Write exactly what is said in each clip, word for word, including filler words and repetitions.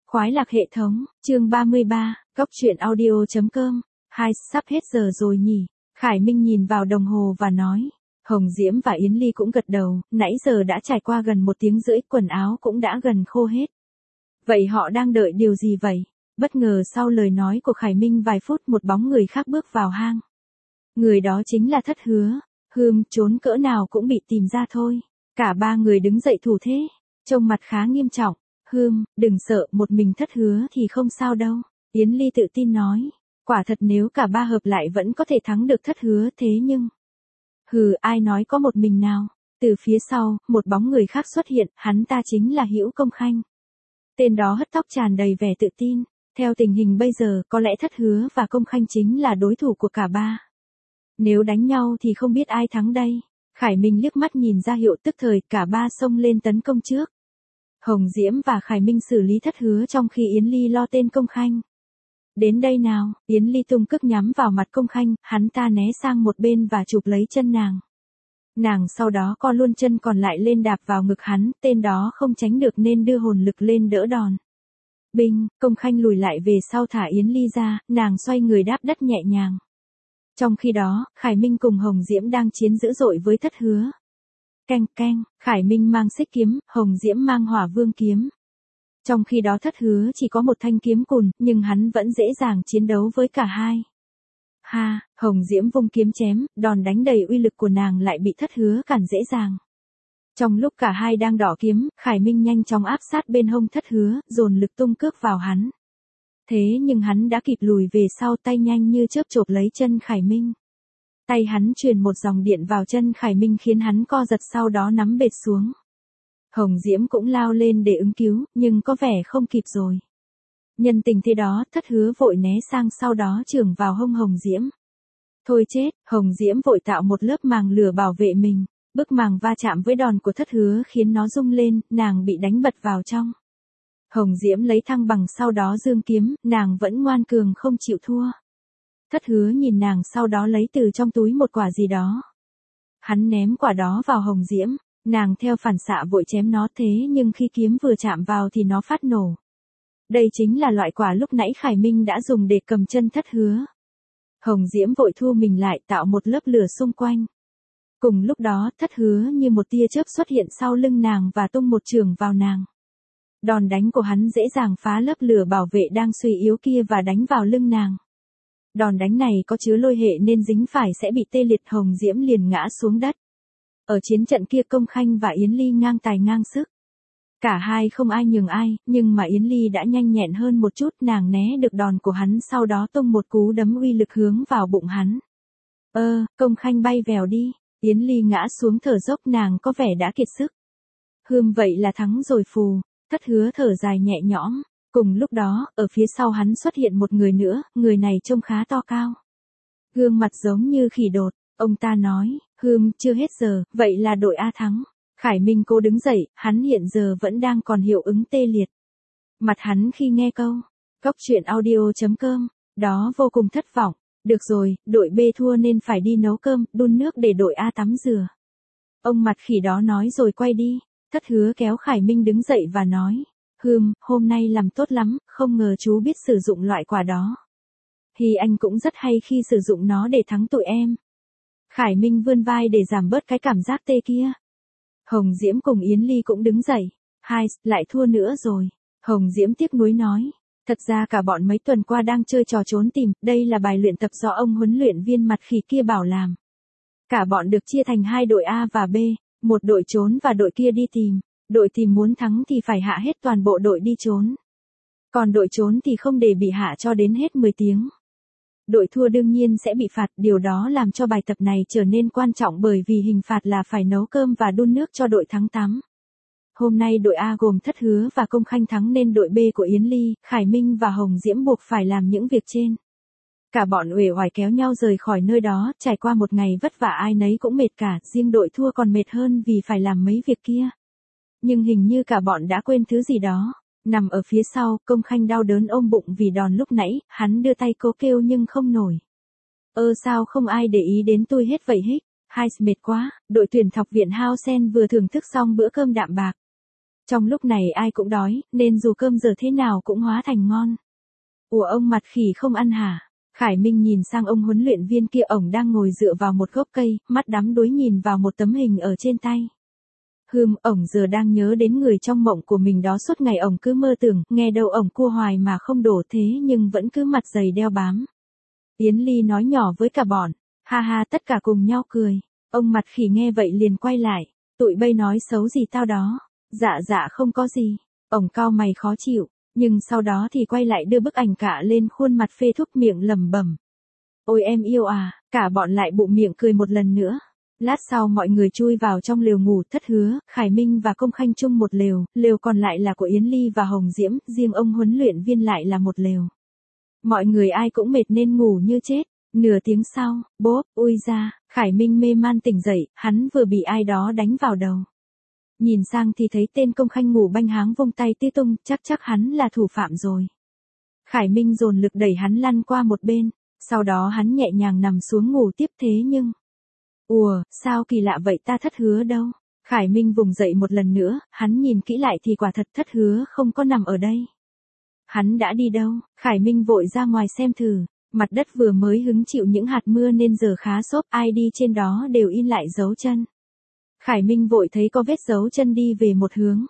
Khoái lạc hệ thống, chương ba mươi ba, cóc truyện audio.com, hai, sắp hết giờ rồi nhỉ. Khải Minh nhìn vào đồng hồ và nói. Hồng Diễm và Yến Ly cũng gật đầu, nãy giờ đã trải qua gần một tiếng rưỡi, quần áo cũng đã gần khô hết. Vậy họ đang đợi điều gì vậy? Bất ngờ sau lời nói của Khải Minh vài phút một bóng người khác bước vào hang. Người đó chính là Thất Hứa. Hừm, trốn cỡ nào cũng bị tìm ra thôi. Cả ba người đứng dậy thủ thế, trông mặt khá nghiêm trọng. Hừm, đừng sợ, một mình Thất Hứa thì không sao đâu. Yến Ly tự tin nói. Quả thật nếu cả ba hợp lại vẫn có thể thắng được Thất Hứa, thế nhưng... Hừ, ai nói có một mình nào. Từ phía sau, một bóng người khác xuất hiện, hắn ta chính là Hữu Công Khanh. Tên đó hất tóc tràn đầy vẻ tự tin. Theo tình hình bây giờ, có lẽ Thất Hứa và Công Khanh chính là đối thủ của cả ba. Nếu đánh nhau thì không biết ai thắng đây. Khải Minh liếc mắt nhìn ra hiệu, tức thời cả ba xông lên tấn công trước. Hồng Diễm và Khải Minh xử lý Thất Hứa trong khi Yến Ly lo tên Công Khanh. Đến đây nào, Yến Ly tung cước nhắm vào mặt Công Khanh, hắn ta né sang một bên và chụp lấy chân nàng. Nàng sau đó co luôn chân còn lại lên đạp vào ngực hắn, tên đó không tránh được nên đưa hồn lực lên đỡ đòn. Binh, Công Khanh lùi lại về sau thả Yến Ly ra, nàng xoay người đáp đất nhẹ nhàng. Trong khi đó, Khải Minh cùng Hồng Diễm đang chiến dữ dội với Thất Hứa. Keng keng, Khải Minh mang xích kiếm, Hồng Diễm mang hỏa vương kiếm. Trong khi đó Thất Hứa chỉ có một thanh kiếm cùn, nhưng hắn vẫn dễ dàng chiến đấu với cả hai. Ha, Hồng Diễm vung kiếm chém, đòn đánh đầy uy lực của nàng lại bị Thất Hứa cản dễ dàng. Trong lúc cả hai đang đỏ kiếm, Khải Minh nhanh chóng áp sát bên hông Thất Hứa, dồn lực tung cước vào hắn. Thế nhưng hắn đã kịp lùi về sau, tay nhanh như chớp chộp lấy chân Khải Minh. Tay hắn truyền một dòng điện vào chân Khải Minh khiến hắn co giật, sau đó nắm bệt xuống. Hồng Diễm cũng lao lên để ứng cứu, nhưng có vẻ không kịp rồi. Nhân tình thế đó, Thất Hứa vội né sang, sau đó chưởng vào hông Hồng Diễm. Thôi chết, Hồng Diễm vội tạo một lớp màng lửa bảo vệ mình. Bức màng va chạm với đòn của Thất Hứa khiến nó rung lên, nàng bị đánh bật vào trong. Hồng Diễm lấy thăng bằng, sau đó giương kiếm, nàng vẫn ngoan cường không chịu thua. Thất Hứa nhìn nàng, sau đó lấy từ trong túi một quả gì đó. Hắn ném quả đó vào Hồng Diễm, nàng theo phản xạ vội chém nó, thế nhưng khi kiếm vừa chạm vào thì nó phát nổ. Đây chính là loại quả lúc nãy Khải Minh đã dùng để cầm chân Thất Hứa. Hồng Diễm vội thu mình lại, tạo một lớp lửa xung quanh. Cùng lúc đó, Thất Hứa như một tia chớp xuất hiện sau lưng nàng và tung một chưởng vào nàng. Đòn đánh của hắn dễ dàng phá lớp lửa bảo vệ đang suy yếu kia và đánh vào lưng nàng. Đòn đánh này có chứa lôi hệ nên dính phải sẽ bị tê liệt, Hồng Diễm liền ngã xuống đất. Ở chiến trận kia Công Khanh và Yến Ly ngang tài ngang sức. Cả hai không ai nhường ai, nhưng mà Yến Ly đã nhanh nhẹn hơn một chút, nàng né được đòn của hắn, sau đó tung một cú đấm uy lực hướng vào bụng hắn. Ơ, Công Khanh bay vèo đi, Yến Ly ngã xuống thở dốc, nàng có vẻ đã kiệt sức. Hừm, vậy là thắng rồi phù. Thất Hứa thở dài nhẹ nhõm. Cùng lúc đó, ở phía sau hắn xuất hiện một người nữa, người này trông khá to cao. Gương mặt giống như khỉ đột, ông ta nói, hừm, chưa hết giờ, vậy là đội A thắng. Khải Minh cố đứng dậy, hắn hiện giờ vẫn đang còn hiệu ứng tê liệt. Mặt hắn khi nghe câu, cóc truyện audio.com, đó vô cùng thất vọng. Được rồi, đội B thua nên phải đi nấu cơm, đun nước để đội A tắm rửa. Ông mặt khỉ đó nói rồi quay đi. Thất Hứa kéo Khải Minh đứng dậy và nói, hừm, hôm nay làm tốt lắm, không ngờ chú biết sử dụng loại quả đó. Thì anh cũng rất hay khi sử dụng nó để thắng tụi em. Khải Minh vươn vai để giảm bớt cái cảm giác tê kia. Hồng Diễm cùng Yến Ly cũng đứng dậy. Hai, lại thua nữa rồi. Hồng Diễm tiếc nuối nói, thật ra cả bọn mấy tuần qua đang chơi trò trốn tìm, đây là bài luyện tập do ông huấn luyện viên mặt khỉ kia bảo làm. Cả bọn được chia thành hai đội A và B. Một đội trốn và đội kia đi tìm. Đội tìm muốn thắng thì phải hạ hết toàn bộ đội đi trốn. Còn đội trốn thì không để bị hạ cho đến hết mười tiếng. Đội thua đương nhiên sẽ bị phạt, điều đó làm cho bài tập này trở nên quan trọng bởi vì hình phạt là phải nấu cơm và đun nước cho đội thắng tắm. Hôm nay đội A gồm Thất Hứa và Công Khanh thắng nên đội B của Yến Ly, Khải Minh và Hồng Diễm buộc phải làm những việc trên. Cả bọn uể oải kéo nhau rời khỏi nơi đó, trải qua một ngày vất vả ai nấy cũng mệt cả, riêng đội thua còn mệt hơn vì phải làm mấy việc kia. Nhưng hình như cả bọn đã quên thứ gì đó. Nằm ở phía sau, Công Khanh đau đớn ôm bụng vì đòn lúc nãy, hắn đưa tay cố kêu nhưng không nổi. Ơ sao không ai để ý đến tôi hết vậy hích, hai mệt quá, đội tuyển học viện Hao Sen vừa thưởng thức xong bữa cơm đạm bạc. Trong lúc này ai cũng đói, nên dù cơm giờ thế nào cũng hóa thành ngon. Ủa ông mặt khỉ không ăn hả? Khải Minh nhìn sang ông huấn luyện viên kia, ổng đang ngồi dựa vào một gốc cây, mắt đắm đuối nhìn vào một tấm hình ở trên tay. Hừm, ổng giờ đang nhớ đến người trong mộng của mình đó, suốt ngày ổng cứ mơ tưởng, nghe đâu ổng cua hoài mà không đổ, thế nhưng vẫn cứ mặt dày đeo bám. Yến Ly nói nhỏ với cả bọn, ha ha, tất cả cùng nhau cười. Ông mặt khỉ nghe vậy liền quay lại, tụi bay nói xấu gì tao đó? Dạ dạ không có gì. Ổng cau mày khó chịu, nhưng sau đó thì quay lại đưa bức ảnh cả lên khuôn mặt phê thuốc, miệng lẩm bẩm. Ôi em yêu à, cả bọn lại bụng miệng cười một lần nữa. Lát sau mọi người chui vào trong lều ngủ. Thất Hứa, Khải Minh và Công Khanh chung một lều, lều còn lại là của Yến Ly và Hồng Diễm, riêng ông huấn luyện viên lại là một lều. Mọi người ai cũng mệt nên ngủ như chết. Nửa tiếng sau, bốp, ui ra, Khải Minh mê man tỉnh dậy, hắn vừa bị ai đó đánh vào đầu. Nhìn sang thì thấy tên Công Khanh ngủ banh háng vung tay tía tung, chắc chắc hắn là thủ phạm rồi. Khải Minh dồn lực đẩy hắn lăn qua một bên, sau đó hắn nhẹ nhàng nằm xuống ngủ tiếp. Thế nhưng, ùa, sao kỳ lạ vậy ta, Thất Hứa đâu? Khải Minh vùng dậy một lần nữa, hắn nhìn kỹ lại thì quả thật Thất Hứa không có nằm ở đây. Hắn đã đi đâu? Khải Minh vội ra ngoài xem thử, mặt đất vừa mới hứng chịu những hạt mưa nên giờ khá xốp, ai đi trên đó đều in lại dấu chân. Khải Minh vội thấy có vết dấu chân đi về một hướng.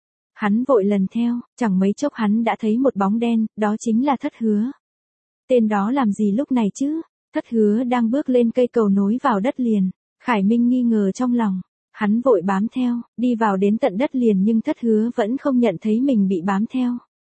Hắn vội lần theo, chẳng mấy chốc hắn đã thấy một bóng đen, đó chính là Thất Hứa. Tên đó làm gì lúc này chứ? Thất Hứa đang bước lên cây cầu nối vào đất liền. Khải Minh nghi ngờ trong lòng. Hắn vội bám theo, đi vào đến tận đất liền nhưng Thất Hứa vẫn không nhận thấy mình bị bám theo.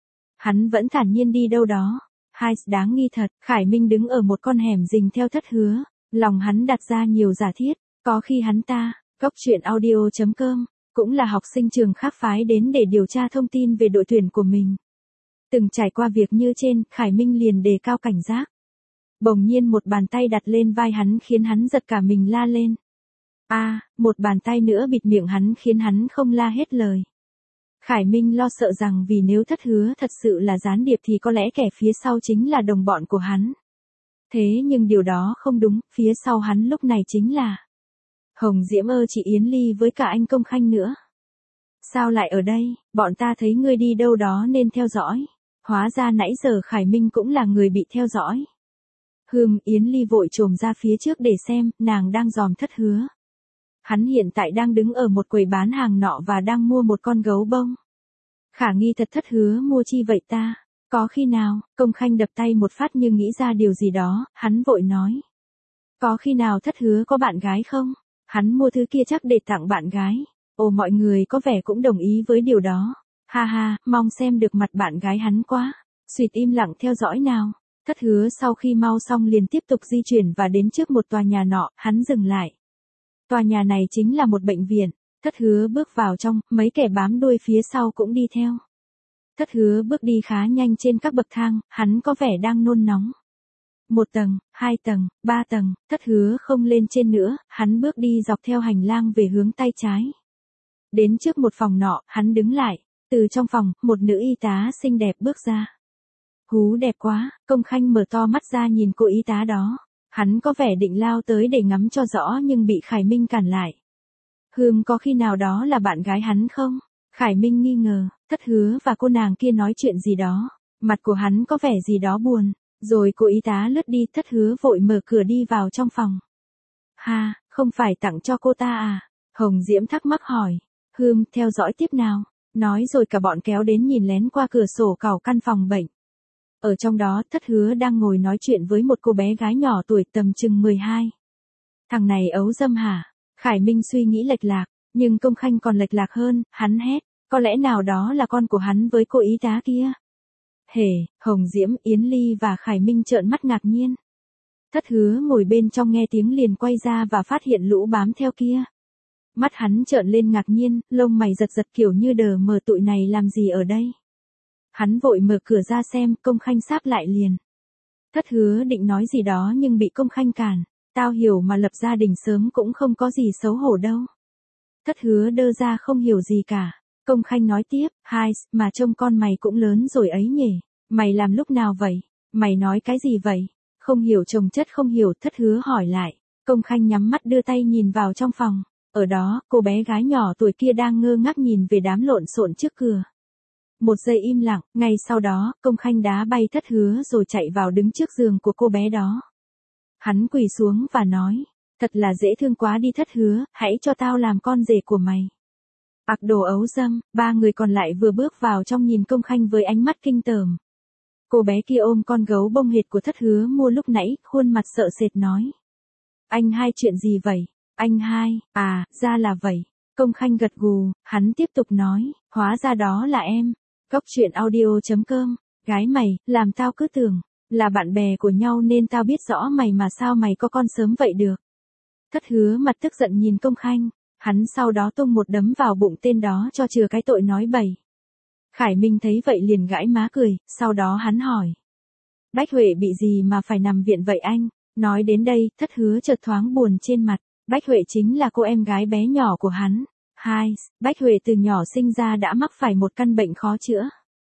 Hắn vẫn thản nhiên đi đâu đó. Hai, đáng nghi thật. Khải Minh đứng ở một con hẻm rình theo Thất Hứa. Lòng hắn đặt ra nhiều giả thiết. Có khi hắn ta, Góc truyện audio chấm com, cũng là học sinh trường khác phái đến để điều tra thông tin về đội tuyển của mình. Từng trải qua việc như trên, Khải Minh liền đề cao cảnh giác. Bỗng nhiên một bàn tay đặt lên vai hắn khiến hắn giật cả mình la lên. A, à, một bàn tay nữa bịt miệng hắn khiến hắn không la hết lời. Khải Minh lo sợ rằng vì nếu Thất Hứa thật sự là gián điệp thì có lẽ kẻ phía sau chính là đồng bọn của hắn. Thế nhưng điều đó không đúng, phía sau hắn lúc này chính là Hồng Diễm ơ, chị Yến Ly với cả anh Công Khanh nữa. Sao lại ở đây? Bọn ta thấy ngươi đi đâu đó nên theo dõi. Hóa ra nãy giờ Khải Minh cũng là người bị theo dõi. Hừm, Yến Ly vội trồm ra phía trước để xem, nàng đang dòm Thất Hứa. Hắn hiện tại đang đứng ở một quầy bán hàng nọ và đang mua một con gấu bông. Khả nghi thật, Thất Hứa mua chi vậy ta? Có khi nào? Công Khanh đập tay một phát như nghĩ ra điều gì đó, hắn vội nói. Có khi nào Thất Hứa có bạn gái không? Hắn mua thứ kia chắc để tặng bạn gái. Ồ, mọi người có vẻ cũng đồng ý với điều đó. Ha ha, mong xem được mặt bạn gái hắn quá. Xuyệt im lặng theo dõi nào. Thất Hứa sau khi mau xong liền tiếp tục di chuyển và đến trước một tòa nhà nọ, hắn dừng lại. Tòa nhà này chính là một bệnh viện. Thất Hứa bước vào trong, mấy kẻ bám đuôi phía sau cũng đi theo. Thất Hứa bước đi khá nhanh trên các bậc thang, hắn có vẻ đang nôn nóng. Một tầng, hai tầng, ba tầng, Thất Hứa không lên trên nữa, hắn bước đi dọc theo hành lang về hướng tay trái. Đến trước một phòng nọ, hắn đứng lại. Từ trong phòng, một nữ y tá xinh đẹp bước ra. Hú, đẹp quá. Công Khanh mở to mắt ra nhìn cô y tá đó. Hắn có vẻ định lao tới để ngắm cho rõ nhưng bị Khải Minh cản lại. Hương, có khi nào đó là bạn gái hắn không? Khải Minh nghi ngờ. Thất Hứa và cô nàng kia nói chuyện gì đó. Mặt của hắn có vẻ gì đó buồn. Rồi cô y tá lướt đi. Thất Hứa vội mở cửa đi vào trong phòng. Ha, không phải tặng cho cô ta à? Hồng Diễm thắc mắc hỏi. Hương, theo dõi tiếp nào. Nói rồi cả bọn kéo đến nhìn lén qua cửa sổ cào căn phòng bệnh. Ở trong đó, Thất Hứa đang ngồi nói chuyện với một cô bé gái nhỏ tuổi tầm chừng mười hai. Thằng này ấu dâm hả? Khải Minh suy nghĩ lệch lạc, nhưng Công Khanh còn lệch lạc hơn, hắn hét, có lẽ nào đó là con của hắn với cô y tá kia. Hề, Hồng Diễm, Yến Ly và Khải Minh trợn mắt ngạc nhiên. Thất Hứa ngồi bên trong nghe tiếng liền quay ra và phát hiện lũ bám theo kia. Mắt hắn trợn lên ngạc nhiên, lông mày giật giật kiểu như đờ mờ, tụi này làm gì ở đây. Hắn vội mở cửa ra xem, Công Khanh sáp lại liền. Thất Hứa định nói gì đó nhưng bị Công Khanh cản. Tao hiểu mà lập gia đình sớm cũng không có gì xấu hổ đâu. Thất Hứa đơ ra không hiểu gì cả. Công Khanh nói tiếp, hai, mà trông con mày cũng lớn rồi ấy nhỉ. Mày làm lúc nào vậy? Mày nói cái gì vậy? Không hiểu chồng chất không hiểu. Thất Hứa hỏi lại. Công Khanh nhắm mắt đưa tay nhìn vào trong phòng. Ở đó, cô bé gái nhỏ tuổi kia đang ngơ ngác nhìn về đám lộn xộn trước cửa. Một giây im lặng, ngay sau đó, Công Khanh đá bay Thất Hứa rồi chạy vào đứng trước giường của cô bé đó. Hắn quỳ xuống và nói, thật là dễ thương quá đi Thất Hứa, hãy cho tao làm con rể của mày. Ặc đồ ấu dâm, ba người còn lại vừa bước vào trong nhìn Công Khanh với ánh mắt kinh tởm. Cô bé kia ôm con gấu bông hệt của Thất Hứa mua lúc nãy, khuôn mặt sợ sệt nói. Anh hai chuyện gì vậy? Anh hai, à, ra là vậy. Công Khanh gật gù, hắn tiếp tục nói, hóa ra đó là em. Góc truyện audio chấm com, gái mày, làm tao cứ tưởng, là bạn bè của nhau nên tao biết rõ mày mà sao mày có con sớm vậy được. Thất Hứa mặt tức giận nhìn Công Khanh, hắn sau đó tung một đấm vào bụng tên đó cho chừa cái tội nói bậy. Khải Minh thấy vậy liền gãi má cười, sau đó hắn hỏi. Bách Huệ bị gì mà phải nằm viện vậy anh? Nói đến đây, Thất Hứa chợt thoáng buồn trên mặt, Bách Huệ chính là cô em gái bé nhỏ của hắn. Hai, Bách Huệ từ nhỏ sinh ra đã mắc phải một căn bệnh khó chữa.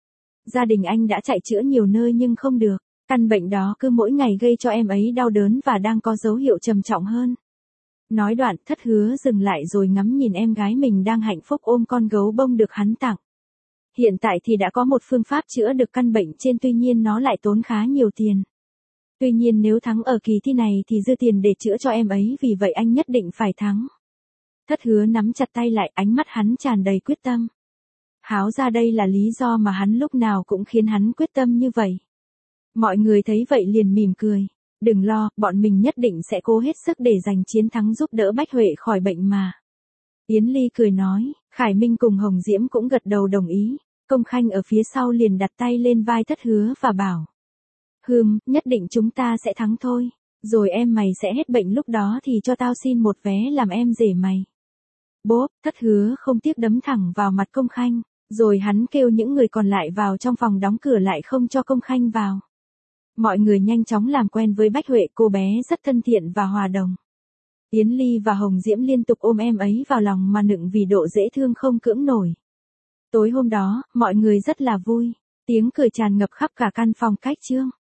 Gia đình anh đã chạy chữa nhiều nơi nhưng không được, căn bệnh đó cứ mỗi ngày gây cho em ấy đau đớn và đang có dấu hiệu trầm trọng hơn. Nói đoạn, Thất Hứa dừng lại rồi ngắm nhìn em gái mình đang hạnh phúc ôm con gấu bông được hắn tặng. Hiện tại thì đã có một phương pháp chữa được căn bệnh trên, tuy nhiên nó lại tốn khá nhiều tiền. Tuy nhiên nếu thắng ở kỳ thi này thì dư tiền để chữa cho em ấy, vì vậy anh nhất định phải thắng. Thất Hứa nắm chặt tay lại, ánh mắt hắn tràn đầy quyết tâm. Háo ra đây là lý do mà hắn lúc nào cũng khiến hắn quyết tâm như vậy. Mọi người thấy vậy liền mỉm cười. Đừng lo, bọn mình nhất định sẽ cố hết sức để giành chiến thắng giúp đỡ Bách Huệ khỏi bệnh mà. Yến Ly cười nói, Khải Minh cùng Hồng Diễm cũng gật đầu đồng ý. Công Khanh ở phía sau liền đặt tay lên vai Thất Hứa và bảo. Hừm, nhất định chúng ta sẽ thắng thôi. Rồi em mày sẽ hết bệnh, lúc đó thì cho tao xin một vé làm em rể mày. Bốp, Thất Hứa không tiếc đấm thẳng vào mặt Công Khanh. Rồi hắn kêu những người còn lại vào trong phòng, đóng cửa lại không cho Công Khanh vào. Mọi người nhanh chóng làm quen với Bách Huệ, cô bé rất thân thiện và hòa đồng. Yến Ly và Hồng Diễm liên tục ôm em ấy vào lòng mà nựng vì độ dễ thương không cưỡng nổi. Tối hôm đó, mọi người rất là vui. Tiếng cười tràn ngập khắp cả căn phòng khách trương.